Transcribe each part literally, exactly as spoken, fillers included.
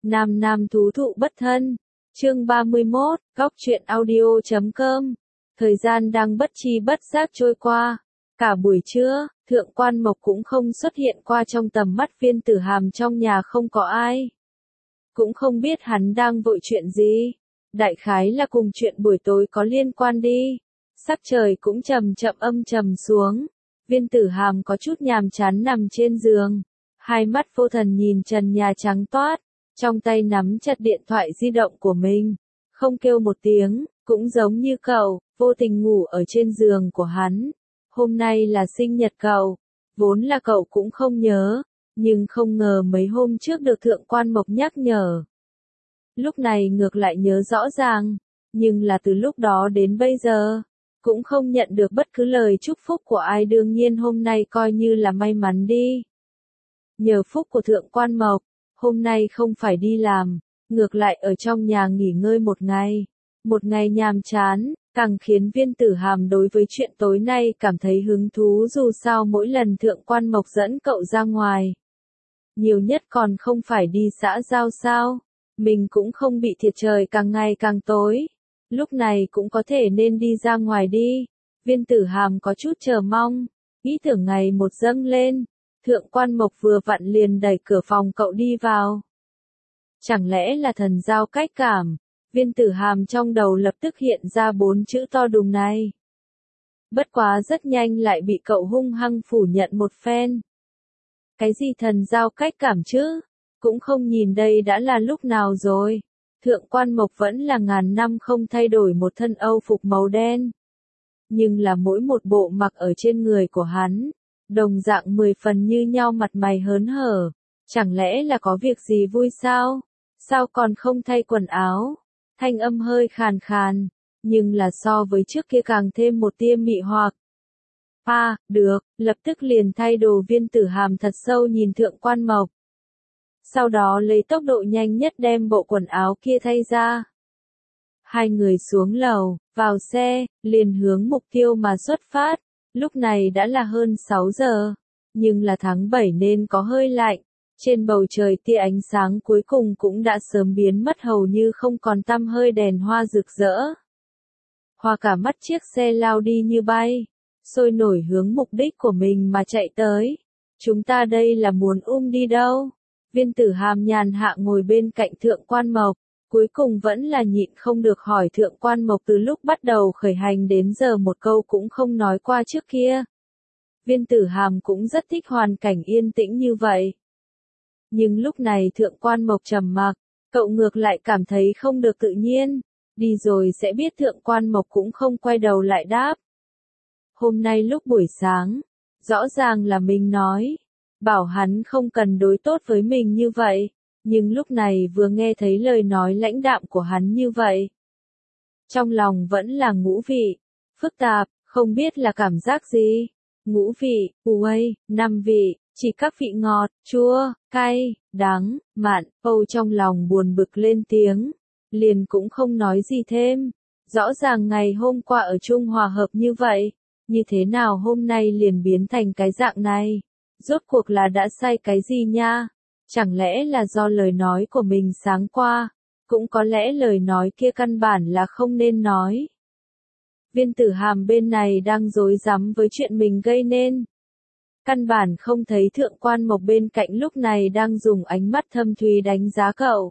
Nam nam thú thụ bất thân. Chương ba mươi mốt, góc truyện audio chấm com. Thời gian đang bất chi bất giác trôi qua. Cả buổi trưa, Thượng Quan Mộc cũng không xuất hiện qua trong tầm mắt Viên Tử Hàm, trong nhà không có ai. Cũng không biết hắn đang vội chuyện gì. Đại khái là cùng chuyện buổi tối có liên quan đi. Sắc trời cũng chậm chậm âm trầm xuống. Viên Tử Hàm có chút nhàm chán nằm trên giường. Hai mắt vô thần nhìn trần nhà trắng toát. Trong tay nắm chặt điện thoại di động của mình. Không kêu một tiếng, cũng giống như cậu, vô tình ngủ ở trên giường của hắn. Hôm nay là sinh nhật cậu. Vốn là cậu cũng không nhớ. Nhưng không ngờ mấy hôm trước được Thượng Quan Mộc nhắc nhở. Lúc này ngược lại nhớ rõ ràng. Nhưng là từ lúc đó đến bây giờ. Cũng không nhận được bất cứ lời chúc phúc của ai, đương nhiên hôm nay coi như là may mắn đi. Nhờ phúc của Thượng Quan Mộc, hôm nay không phải đi làm, ngược lại ở trong nhà nghỉ ngơi một ngày. Một ngày nhàm chán, càng khiến Viên Tử Hàm đối với chuyện tối nay cảm thấy hứng thú, dù sao mỗi lần Thượng Quan Mộc dẫn cậu ra ngoài. Nhiều nhất còn không phải đi xã giao sao, mình cũng không bị thiệt trời càng ngày càng tối. Lúc này cũng có thể nên đi ra ngoài đi. Viên Tử Hàm có chút chờ mong, ý tưởng ngày một dâng lên. Thượng Quan Mộc vừa vặn liền đẩy cửa phòng cậu đi vào. Chẳng lẽ là thần giao cách cảm? Viên Tử Hàm trong đầu lập tức hiện ra bốn chữ to đùng này. Bất quá rất nhanh lại bị cậu hung hăng phủ nhận một phen. Cái gì thần giao cách cảm chứ? Cũng không nhìn đây đã là lúc nào rồi. Thượng Quan Mộc vẫn là ngàn năm không thay đổi một thân âu phục màu đen. Nhưng là mỗi một bộ mặc ở trên người của hắn, đồng dạng mười phần như nhau, mặt mày hớn hở. Chẳng lẽ là có việc gì vui sao? Sao còn không thay quần áo? Thanh âm hơi khàn khàn, nhưng là so với trước kia càng thêm một tia mị hoặc. À, được, lập tức liền thay đồ. Viên Tử Hàm thật sâu nhìn Thượng Quan Mộc. Sau đó lấy tốc độ nhanh nhất đem bộ quần áo kia thay ra. Hai người xuống lầu, vào xe, liền hướng mục tiêu mà xuất phát. Lúc này đã là hơn sáu giờ, nhưng là tháng bảy nên có hơi lạnh. Trên bầu trời tia ánh sáng cuối cùng cũng đã sớm biến mất, hầu như không còn tăm hơi đèn hoa rực rỡ. Hoa cả mắt chiếc xe lao đi như bay, sôi nổi hướng mục đích của mình mà chạy tới. Chúng ta đây là muốn um đi đâu? Viên Tử Hàm nhàn hạ ngồi bên cạnh Thượng Quan Mộc, cuối cùng vẫn là nhịn không được hỏi Thượng Quan Mộc từ lúc bắt đầu khởi hành đến giờ một câu cũng không nói qua trước kia. Viên Tử Hàm cũng rất thích hoàn cảnh yên tĩnh như vậy. Nhưng lúc này Thượng Quan Mộc trầm mặc, cậu ngược lại cảm thấy không được tự nhiên. Đi rồi sẽ biết. Thượng Quan Mộc cũng không quay đầu lại đáp. Hôm nay lúc buổi sáng, rõ ràng là mình nói, bảo hắn không cần đối tốt với mình như vậy, nhưng lúc này vừa nghe thấy lời nói lãnh đạm của hắn như vậy. Trong lòng vẫn là ngũ vị, phức tạp, không biết là cảm giác gì. Ngũ vị, uây, năm vị, chỉ các vị ngọt, chua, cay, đắng, mặn. Âu trong lòng buồn bực lên tiếng, liền cũng không nói gì thêm. Rõ ràng ngày hôm qua ở chung hòa hợp như vậy, như thế nào hôm nay liền biến thành cái dạng này? Rốt cuộc là đã sai cái gì nha? Chẳng lẽ là do lời nói của mình sáng qua? Cũng có lẽ lời nói kia căn bản là không nên nói. Viên Tử Hàm bên này đang rối rắm với chuyện mình gây nên. Căn bản không thấy Thượng Quan Mộc bên cạnh lúc này đang dùng ánh mắt thâm thúy đánh giá cậu.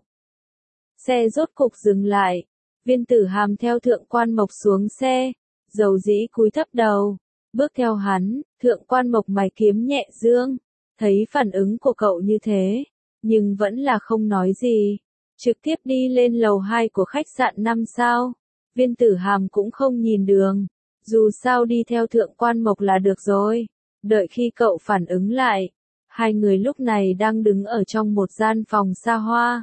Xe rốt cục dừng lại. Viên Tử Hàm theo Thượng Quan Mộc xuống xe, dầu dĩ cúi thấp đầu. Bước theo hắn, Thượng Quan Mộc mày kiếm nhẹ dương. Thấy phản ứng của cậu như thế, nhưng vẫn là không nói gì. Trực tiếp đi lên lầu hai của khách sạn năm sao. Viên Tử Hàm cũng không nhìn đường. Dù sao đi theo Thượng Quan Mộc là được rồi. Đợi khi cậu phản ứng lại, hai người lúc này đang đứng ở trong một gian phòng xa hoa.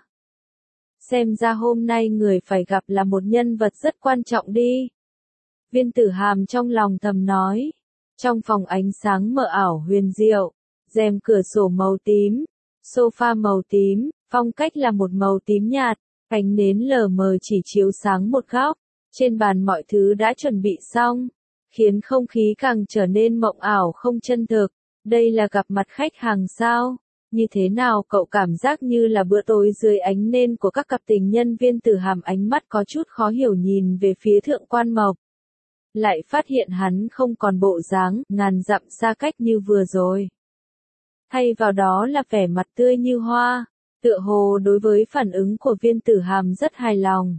Xem ra hôm nay người phải gặp là một nhân vật rất quan trọng đi. Viên Tử Hàm trong lòng thầm nói. Trong phòng ánh sáng mờ ảo huyền diệu, rèm cửa sổ màu tím, sofa màu tím, phong cách là một màu tím nhạt, ánh nến lờ mờ chỉ chiếu sáng một góc. Trên bàn mọi thứ đã chuẩn bị xong, khiến không khí càng trở nên mộng ảo không chân thực. Đây là gặp mặt khách hàng sao? Như thế nào cậu cảm giác như là bữa tối dưới ánh nến của các cặp tình nhân? Viên Tử Hàm ánh mắt có chút khó hiểu nhìn về phía Thượng Quan Mộc. Lại phát hiện hắn không còn bộ dáng ngàn dặm xa cách như vừa rồi. Thay vào đó là vẻ mặt tươi như hoa, tựa hồ đối với phản ứng của Viên Tử Hàm rất hài lòng.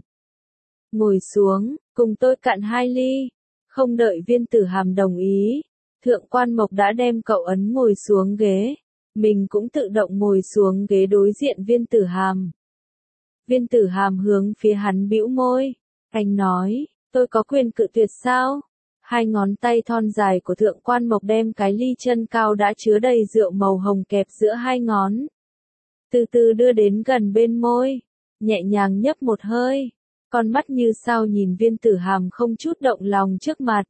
Ngồi xuống, cùng tôi cạn hai ly. Không đợi Viên Tử Hàm đồng ý, Thượng Quan Mộc đã đem cậu ấn ngồi xuống ghế. Mình cũng tự động ngồi xuống ghế đối diện Viên Tử Hàm. Viên Tử Hàm hướng phía hắn bĩu môi. Anh nói, tôi có quyền cự tuyệt sao? Hai ngón tay thon dài của Thượng Quan Mộc đem cái ly chân cao đã chứa đầy rượu màu hồng kẹp giữa hai ngón. Từ từ đưa đến gần bên môi, nhẹ nhàng nhấp một hơi. Con mắt như sao nhìn Viên Tử Hàm không chút động lòng trước mặt.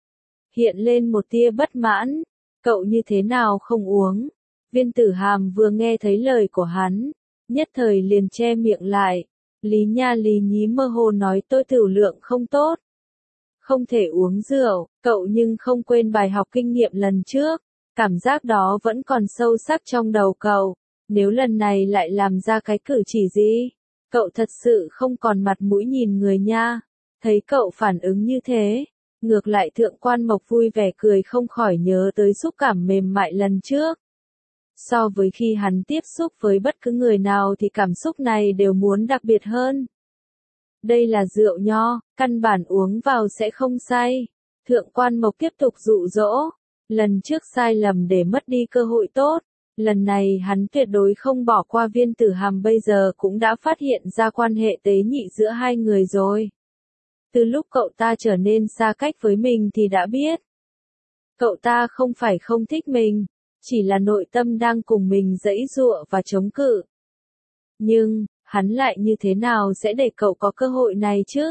Hiện lên một tia bất mãn, cậu như thế nào không uống? Viên Tử Hàm vừa nghe thấy lời của hắn, nhất thời liền che miệng lại. Lý nha lý nhí mơ hồ nói tôi tiểu lượng không tốt. Không thể uống rượu, cậu nhưng không quên bài học kinh nghiệm lần trước. Cảm giác đó vẫn còn sâu sắc trong đầu cậu. Nếu lần này lại làm ra cái cử chỉ gì, cậu thật sự không còn mặt mũi nhìn người nha. Thấy cậu phản ứng như thế, ngược lại Thượng Quan Mộc vui vẻ cười không khỏi nhớ tới xúc cảm mềm mại lần trước. So với khi hắn tiếp xúc với bất cứ người nào thì cảm xúc này đều muốn đặc biệt hơn. Đây là rượu nho, căn bản uống vào sẽ không say. Thượng Quan Mộc tiếp tục dụ dỗ. Lần trước sai lầm để mất đi cơ hội tốt. Lần này hắn tuyệt đối không bỏ qua. Viên Tử Hàm bây giờ cũng đã phát hiện ra quan hệ tế nhị giữa hai người rồi. Từ lúc cậu ta trở nên xa cách với mình thì đã biết. Cậu ta không phải không thích mình, chỉ là nội tâm đang cùng mình giãy giụa và chống cự. Nhưng, hắn lại như thế nào sẽ để cậu có cơ hội này chứ?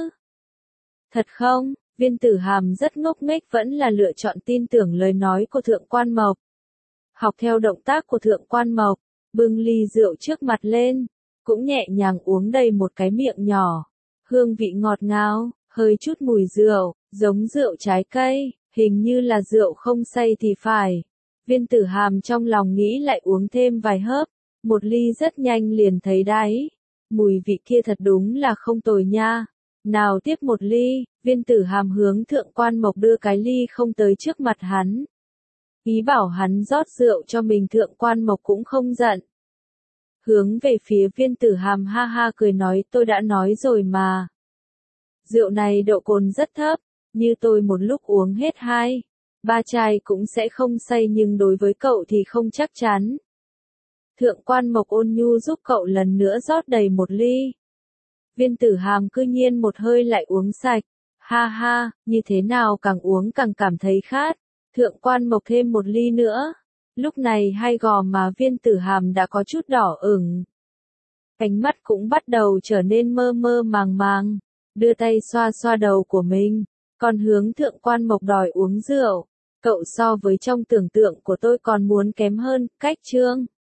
Thật không? Viên Tử Hàm rất ngốc nghếch vẫn là lựa chọn tin tưởng lời nói của Thượng Quan Mộc. Học theo động tác của Thượng Quan Mộc, bưng ly rượu trước mặt lên, cũng nhẹ nhàng uống đầy một cái miệng nhỏ. Hương vị ngọt ngào, hơi chút mùi rượu, giống rượu trái cây, hình như là rượu không say thì phải. Viên Tử Hàm trong lòng nghĩ lại uống thêm vài hớp, một ly rất nhanh liền thấy đáy. Mùi vị kia thật đúng là không tồi nha. Nào tiếp một ly, Viên Tử Hàm hướng Thượng Quan Mộc đưa cái ly không tới trước mặt hắn. Ý bảo hắn rót rượu cho mình. Thượng Quan Mộc cũng không giận. Hướng về phía Viên Tử Hàm ha ha cười nói tôi đã nói rồi mà. Rượu này độ cồn rất thấp, như tôi một lúc uống hết hai, ba chai cũng sẽ không say nhưng đối với cậu thì không chắc chắn. Thượng Quan Mộc ôn nhu giúp cậu lần nữa rót đầy một ly. Viên Tử Hàm cư nhiên một hơi lại uống sạch. Ha ha, như thế nào càng uống càng cảm thấy khát. Thượng Quan Mộc thêm một ly nữa. Lúc này hai gò má Viên Tử Hàm đã có chút đỏ ửng. Ánh mắt cũng bắt đầu trở nên mơ mơ màng màng. Đưa tay xoa xoa đầu của mình. Còn hướng Thượng Quan Mộc đòi uống rượu. Cậu so với trong tưởng tượng của tôi còn muốn kém hơn. Cách chương